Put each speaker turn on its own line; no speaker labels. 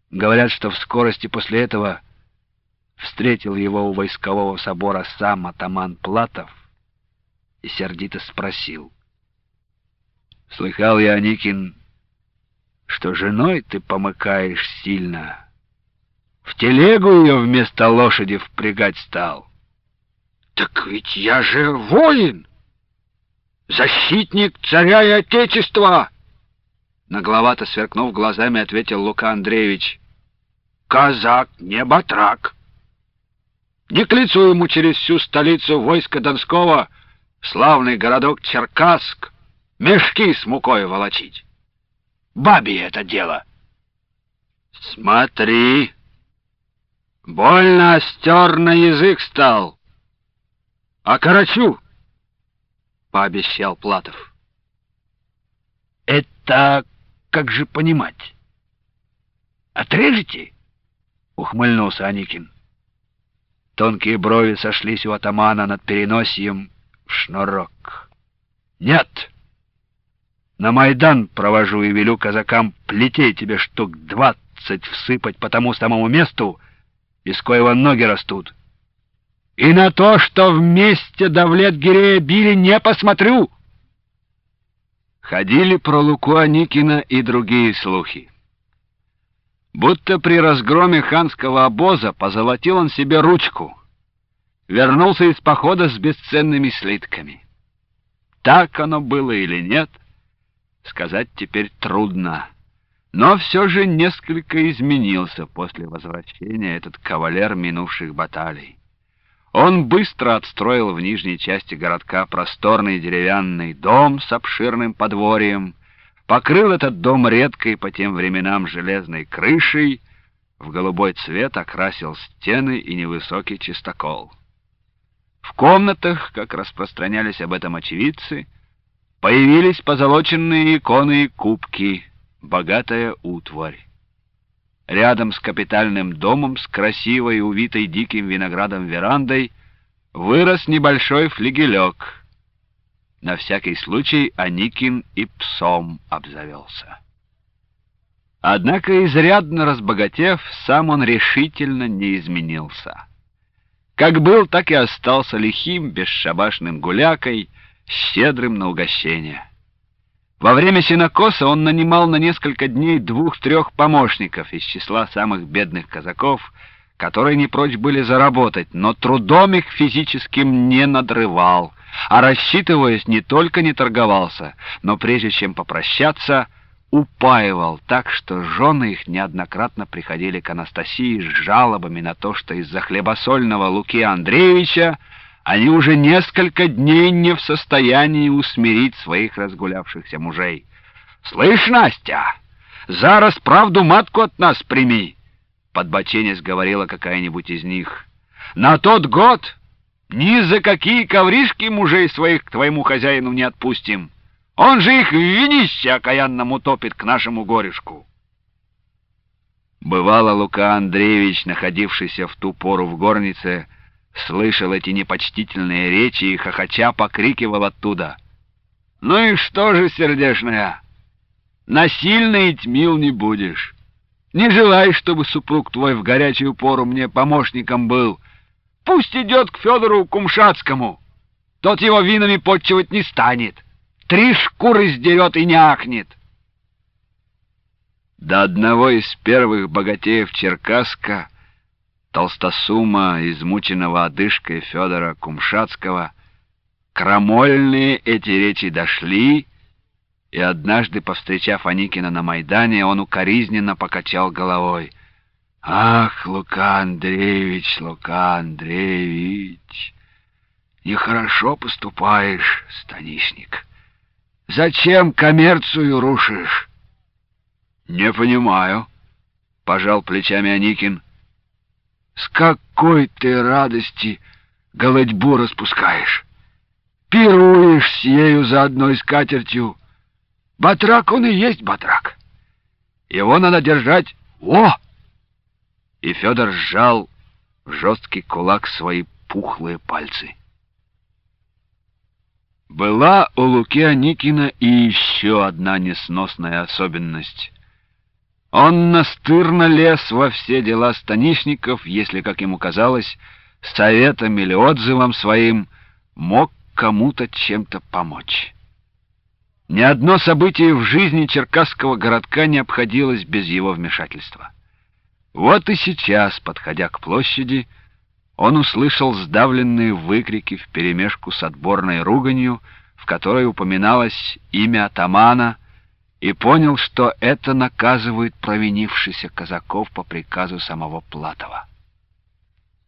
Говорят, что в скорости после этого встретил его у войскового собора сам атаман Платов и сердито спросил: «Слыхал я, Аникин, что женой ты помыкаешь сильно. В телегу ее вместо лошади впрягать стал».
Так ведь я же воин, защитник царя и отечества,
нагловато сверкнув глазами, ответил Лука Андреевич.
Казак не батрак. Не к лицу ему через всю столицу войска Донского, славный городок Черкасск, мешки с мукой волочить. Бабе это дело.
Смотри, больно остер на язык стал. «Окорочу!» — пообещал Платов. «Это как же понимать? Отрежете?» — ухмыльнулся Аникин. Тонкие брови сошлись у атамана над переносием в шнурок. «Нет! На Майдан провожу и велю казакам плетей тебе штук 20 всыпать по тому самому месту, из коего ноги растут. И на то, что вместе Давлет-Гирея били, не посмотрю!» Ходили про Луку Аникина и другие слухи. Будто при разгроме ханского обоза позолотил он себе ручку, вернулся из похода с бесценными слитками. Так оно было или нет, сказать теперь трудно. Но все же несколько изменился после возвращения этот кавалер минувших баталий. Он быстро отстроил в нижней части городка просторный деревянный дом с обширным подворьем, покрыл этот дом редкой по тем временам железной крышей, в голубой цвет окрасил стены и невысокий чистокол. В комнатах, как распространялись об этом очевидцы, появились позолоченные иконы и кубки, богатая утварь. Рядом с капитальным домом с красивой, увитой диким виноградом верандой вырос небольшой флигелек. На всякий случай Аникин и псом обзавелся. Однако, изрядно разбогатев, сам он решительно не изменился. Как был, так и остался лихим, бесшабашным гулякой, щедрым на угощение. Во время сенокоса он нанимал на несколько дней 2-3 помощников из числа самых бедных казаков, которые не прочь были заработать, но трудом их физическим не надрывал, а рассчитываясь, не только не торговался, но прежде чем попрощаться, упаивал так, что жены их неоднократно приходили к Анастасии с жалобами на то, что из-за хлебосольного Луки Андреевича они уже несколько дней не в состоянии усмирить своих разгулявшихся мужей. «Слышь, Настя, зараз правду матку от нас прими!» — подбоченясь говорила какая-нибудь из них. «На тот год ни за какие ковришки мужей своих к твоему хозяину не отпустим. Он же их в винище окаянном утопит к нашему горюшку». Бывало, Лука Андреевич, находившийся в ту пору в горнице, слышал эти непочтительные речи и хохоча покрикивал оттуда: «Ну и что же, сердешная, насильно и тьмил не будешь. Не желаешь, чтобы супруг твой в горячую пору мне помощником был? Пусть идет к Федору Кумшатскому. Тот его винами подчивать не станет. 3 шкуры сдерет и не ахнет». До одного из первых богатеев Черкасска, толстосума, измученного одышкой Федора Кумшатского, крамольные эти речи дошли, и однажды, повстречав Аникина на Майдане, он укоризненно покачал головой. «Ах, Лука Андреевич, Лука Андреевич, нехорошо поступаешь, станишник. Зачем коммерцию рушишь?» «Не понимаю», — пожал плечами Аникин. «С какой ты радости голодьбу распускаешь? Пируешь с ею за одной скатертью. Батрак он и есть батрак. Его надо держать. О!» И Федор сжал в жесткий кулак свои пухлые пальцы. Была у Луки Аникина и еще одна несносная особенность. Он настырно лез во все дела станишников, если, как ему казалось, советом или отзывом своим мог кому-то чем-то помочь. Ни одно событие в жизни черкасского городка не обходилось без его вмешательства. Вот и сейчас, подходя к площади, он услышал сдавленные выкрики вперемешку с отборной руганью, в которой упоминалось имя атамана, и понял, что это наказывают провинившихся казаков по приказу самого Платова.